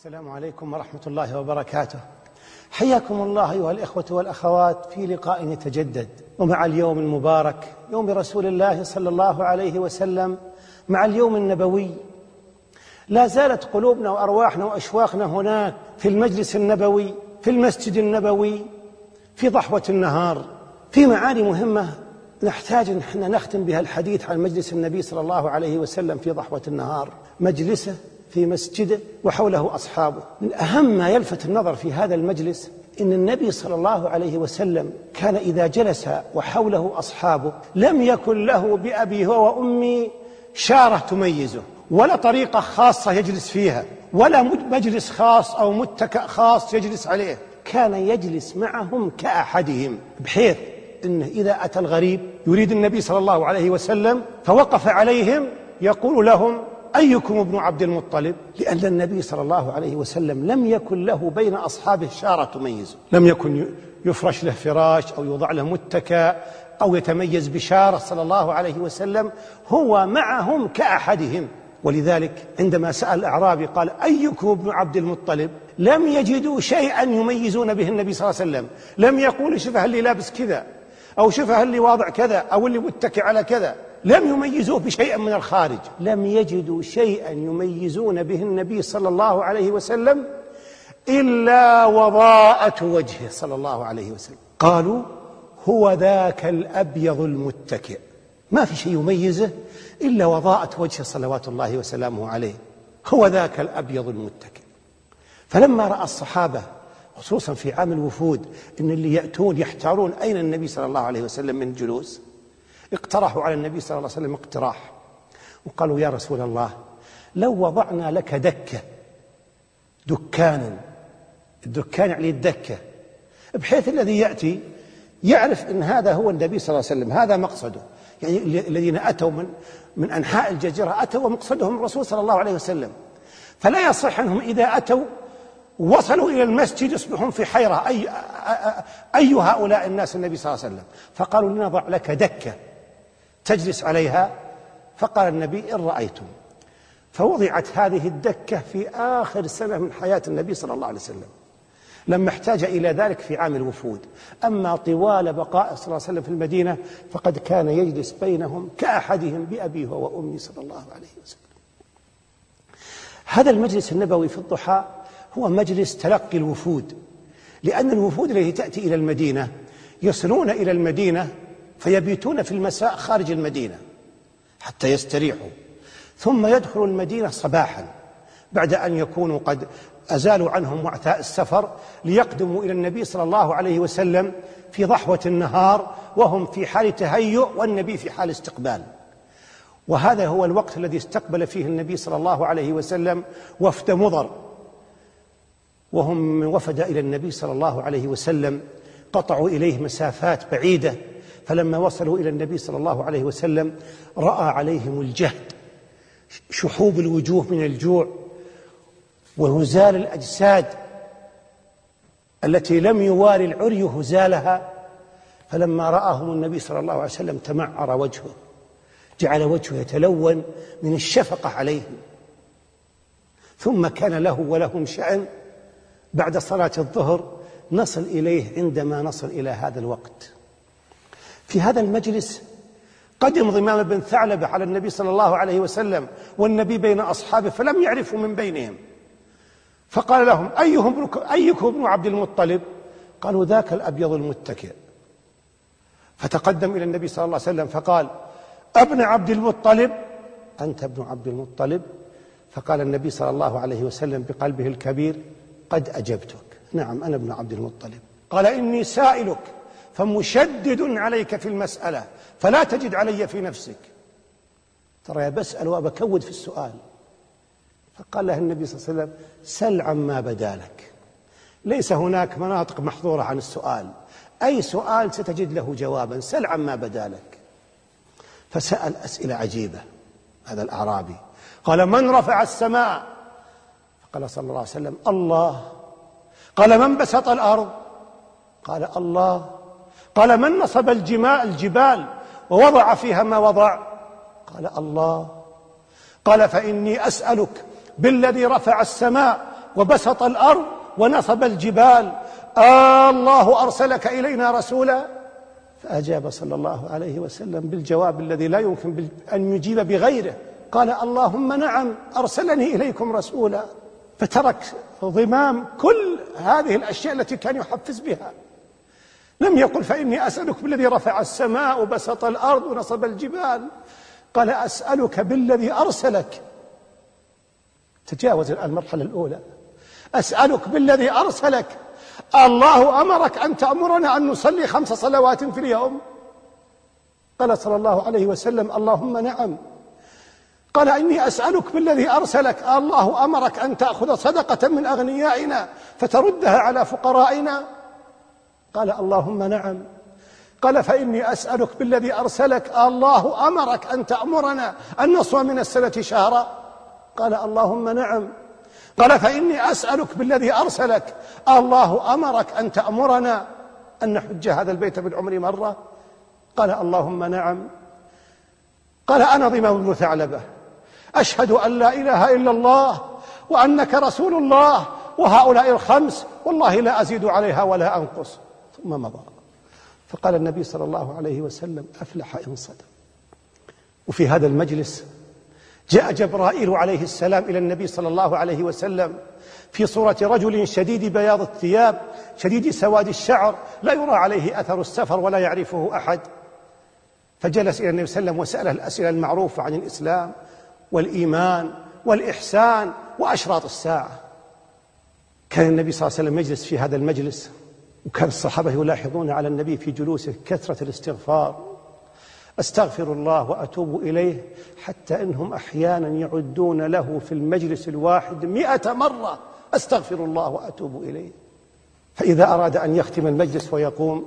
السلام عليكم ورحمة الله وبركاته. حياكم الله أيها الإخوة والأخوات في لقاء يتجدد، ومع اليوم المبارك يوم رسول الله صلى الله عليه وسلم، مع اليوم النبوي. لا زالت قلوبنا وأرواحنا وأشواقنا هناك في المجلس النبوي، في المسجد النبوي، في ضحوة النهار، في معاني مهمة نحتاج أن احنا نختم بها الحديث عن مجلس النبي صلى الله عليه وسلم في ضحوة النهار، مجلسه في مسجده وحوله أصحابه. من أهم ما يلفت النظر في هذا المجلس إن النبي صلى الله عليه وسلم كان إذا جلس وحوله أصحابه لم يكن له بأبي هو وأمي شارة تميزه، ولا طريقة خاصة يجلس فيها، ولا مجلس خاص أو متكأ خاص يجلس عليه. كان يجلس معهم كأحدهم، بحيث إنه إذا أتى الغريب يريد النبي صلى الله عليه وسلم فوقف عليهم يقول لهم: أيكم ابن عبد المطلب؟ لأن النبي صلى الله عليه وسلم لم يكن له بين أصحابه شارة تميزه، لم يكن يفرش له فراش أو يوضع له متكأ أو يتميز بشارة صلى الله عليه وسلم، هو معهم كأحدهم. ولذلك عندما سأل الأعرابي قال: أيكم ابن عبد المطلب؟ لم يجدوا شيئا يميزون به النبي صلى الله عليه وسلم، لم يقول شوف اللي لابس كذا، أو شوف اللي واضع كذا، أو اللي متكئ على كذا، لم يميزوه بشيء من الخارج. لم يجدوا شيئا يميزون به النبي صلى الله عليه وسلم إلا وضاءة وجهه صلى الله عليه وسلم. قالوا: هو ذاك الأبيض المتكئ، ما في شيء يميزه إلا وضاءة وجهه صلوات الله وسلامه عليه، هو ذاك الأبيض المتكئ. فلما رأى الصحابة خصوصا في عام الوفود إن اللي يأتون يحتارون أين النبي صلى الله عليه وسلم من جلوس، اقترحوا على النبي صلى الله عليه وسلم اقتراح، وقالوا: يا رسول الله، لو وضعنا لك دكة، دكانا، الدكان يعني الدكة، بحيث الذي يأتي يعرف أن هذا هو النبي صلى الله عليه وسلم، هذا مقصده. يعني الذين أتوا من أنحاء الجزيرة أتوا ومقصدهم الرسول صلى الله عليه وسلم، فلا يصح أنهم إذا أتوا وصلوا إلى المسجد يصبحون في حيرة أي هؤلاء الناس النبي صلى الله عليه وسلم. فقالوا: لنضع لك دكة تجلس عليها. فقال النبي: إن رأيتم. فوضعت هذه الدكة في آخر سنة من حياة النبي صلى الله عليه وسلم، لما احتاج إلى ذلك في عام الوفود. أما طوال بقاء صلى الله عليه وسلم في المدينة فقد كان يجلس بينهم كأحدهم بأبيه وأمي صلى الله عليه وسلم. هذا المجلس النبوي في الضحى هو مجلس تلقي الوفود، لأن الوفود التي تأتي إلى المدينة يصلون إلى المدينة فيبيتون في المساء خارج المدينة حتى يستريحوا، ثم يدخلوا المدينة صباحا بعد أن يكونوا قد أزالوا عنهم وعثاء السفر، ليقدموا إلى النبي صلى الله عليه وسلم في ضحوة النهار وهم في حال تهيؤ والنبي في حال استقبال. وهذا هو الوقت الذي استقبل فيه النبي صلى الله عليه وسلم وفد مضر، وهم وفد إلى النبي صلى الله عليه وسلم، قطعوا إليه مسافات بعيدة، فلما وصلوا إلى النبي صلى الله عليه وسلم رأى عليهم الجهد، شحوب الوجوه من الجوع وهزال الأجساد التي لم يواري العري هزالها. فلما رآهم النبي صلى الله عليه وسلم تمعر وجهه، جعل وجهه يتلون من الشفقة عليهم. ثم كان له ولهم شأن بعد صلاة الظهر نصل إليه عندما نصل إلى هذا الوقت. في هذا المجلس قدم ضمام بن ثعلبة على النبي صلى الله عليه وسلم والنبي بين أصحابه فلم يعرفوا من بينهم، فقال لهم: أيكم ابن عبد المطلب؟ قالوا: ذاك الأبيض المتكئ. فتقدم إلى النبي صلى الله عليه وسلم فقال: ابن عبد المطلب؟ أنت ابن عبد المطلب؟ فقال النبي صلى الله عليه وسلم بقلبه الكبير: قد أجبتك، نعم أنا ابن عبد المطلب. قال: إني سائلك فمشدد عليك في المسألة فلا تجد علي في نفسك. ترى بسأل وبكود في السؤال. فقال له النبي صلى الله عليه وسلم: سل عما بدا لك، ليس هناك مناطق محظورة عن السؤال، أي سؤال ستجد له جوابا، سل عما بدا لك. فسأل أسئلة عجيبة هذا الأعرابي. قال: من رفع السماء؟ قال صلى الله عليه وسلم: الله. قال: من بسط الأرض؟ قال: الله. قال: من نصب الجبال ووضع فيها ما وضع؟ قال: الله. قال: فإني أسألك بالذي رفع السماء وبسط الأرض ونصب الجبال، الله أرسلك إلينا رسولا؟ فأجاب صلى الله عليه وسلم بالجواب الذي لا يمكن أن يجيب بغيره، قال اللهم نعم أرسلني إليكم رسولا. فترك ضمام كل هذه الأشياء التي كان يحفز بها. لم يقل فإني أسألك بالذي رفع السماء وبسط الأرض ونصب الجبال، قال أسألك بالذي أرسلك. تجاوز المرحلة الأولى. أسألك بالذي أرسلك. الله أمرك أن تأمرنا أن نصلي 5 صلوات في اليوم؟ قال صلى الله عليه وسلم اللهم نعم. قال إني أسألك بالذي أرسلك. الله أمرك أن تأخذ صدقة من أغنيائنا فتردها على فقرائنا؟ قال اللهم نعم. قال فإني أسألك بالذي أرسلك. الله أمرك أن تأمرنا أن نصوم من السنة شهرا؟ قال اللهم نعم. قال فإني أسألك بالذي أرسلك. الله أمرك أن تأمرنا أن نحج هذا البيت بالعمر مرة؟ قال اللهم نعم. قال أنا ضمام بن ثعلبة أشهد أن لا إله إلا الله وأنك رسول الله وهؤلاء ال5 والله لا أزيد عليها ولا أنقص. ثم مضى. فقال النبي صلى الله عليه وسلم أفلح إن صدق. وفي هذا المجلس جاء جبرائيل عليه السلام إلى النبي صلى الله عليه وسلم في صورة رجل شديد بياض الثياب شديد سواد الشعر، لا يرى عليه أثر السفر ولا يعرفه أحد. فجلس إلى النبي صلى الله عليه وسلم وسأله الأسئلة المعروفة عن الإسلام والإيمان والإحسان وأشراط الساعة. كان النبي صلى الله عليه وسلم يجلس في هذا المجلس، وكان الصحابة يلاحظون على النبي في جلوسه كثرة الاستغفار. أستغفر الله وأتوب إليه، حتى إنهم أحيانا يعدون له في المجلس الواحد 100 مرة أستغفر الله وأتوب إليه. فإذا أراد أن يختم المجلس ويقوم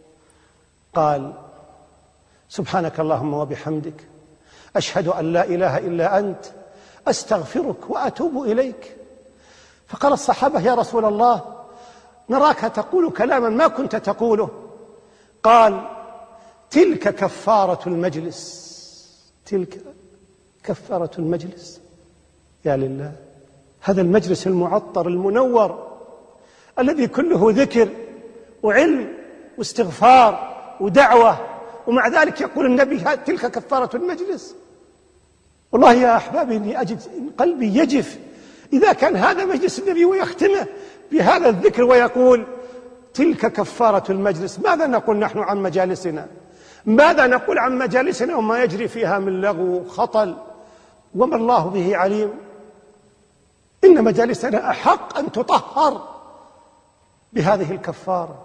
قال سبحانك اللهم وبحمدك أشهد أن لا إله إلا أنت أستغفرك وأتوب إليك. فقال الصحابة يا رسول الله نراك تقول كلاما ما كنت تقوله. قال تلك كفارة المجلس. تلك كفارة المجلس. يا لله، هذا المجلس المعطر المنور الذي كله ذكر وعلم واستغفار ودعوة، ومع ذلك يقول النبي تلك كفارة المجلس. والله يا أحبابي إني أجد قلبي يجف إذا كان هذا مجلس النبي ويختمه بهذا الذكر ويقول تلك كفارة المجلس. ماذا نقول نحن عن مجالسنا؟ ماذا نقول عن مجالسنا وما يجري فيها من لغو وخطل وما الله به عليم؟ إن مجالسنا أحق أن تطهر بهذه الكفارة.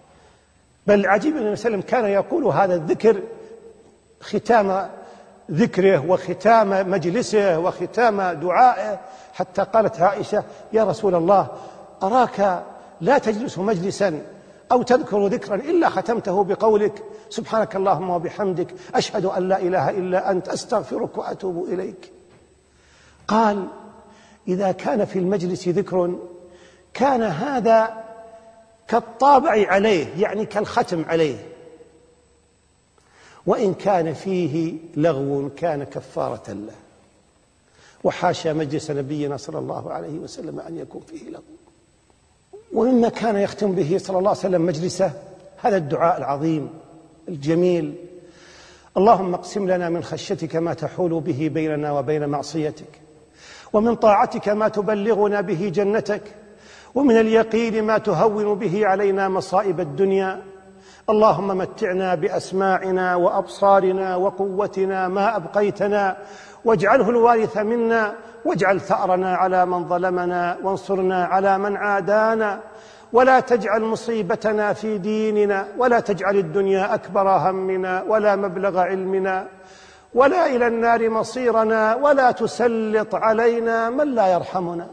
بل عجيب أن النبي صلى الله عليه وسلم كان يقول هذا الذكر ختام ذكره وختام مجلسه وختام دعائه، حتى قالت عائشة يا رسول الله أراك لا تجلس مجلسا أو تذكر ذكرا إلا ختمته بقولك سبحانك اللهم وبحمدك أشهد أن لا إله إلا أنت أستغفرك وأتوب إليك. قال إذا كان في المجلس ذكر كان هذا كالطابع عليه، يعني كالختم عليه، وإن كان فيه لغو كان كفارة له. وحاشا مجلس نبينا صلى الله عليه وسلم أن يكون فيه لغو. ومما كان يختم به صلى الله عليه وسلم مجلسه هذا الدعاء العظيم الجميل: اللهم اقسم لنا من خشيتك ما تحول به بيننا وبين معصيتك، ومن طاعتك ما تبلغنا به جنتك، ومن اليقين ما تهون به علينا مصائب الدنيا. اللهم متعنا بأسماعنا وأبصارنا وقوتنا ما أبقيتنا، واجعله الوارث منا، واجعل ثأرنا على من ظلمنا، وانصرنا على من عادانا، ولا تجعل مصيبتنا في ديننا، ولا تجعل الدنيا أكبر همنا ولا مبلغ علمنا، ولا إلى النار مصيرنا، ولا تسلط علينا من لا يرحمنا.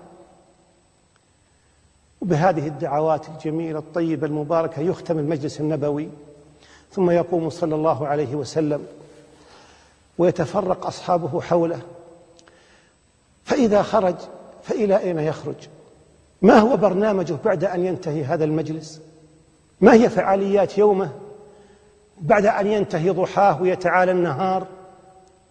وبهذه الدعوات الجميلة الطيبة المباركة يختم المجلس النبوي، ثم يقوم صلى الله عليه وسلم ويتفرق أصحابه حوله، فإذا خرج فإلى أين يخرج؟ ما هو برنامجه بعد أن ينتهي هذا المجلس؟ ما هي فعاليات يومه بعد أن ينتهي ضحاه ويتعالى النهار؟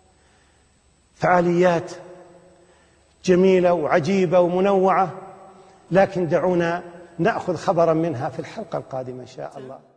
فعاليات جميلة وعجيبة ومنوعة لكن دعونا نأخذ خبرا منها في الحلقة القادمة إن شاء الله.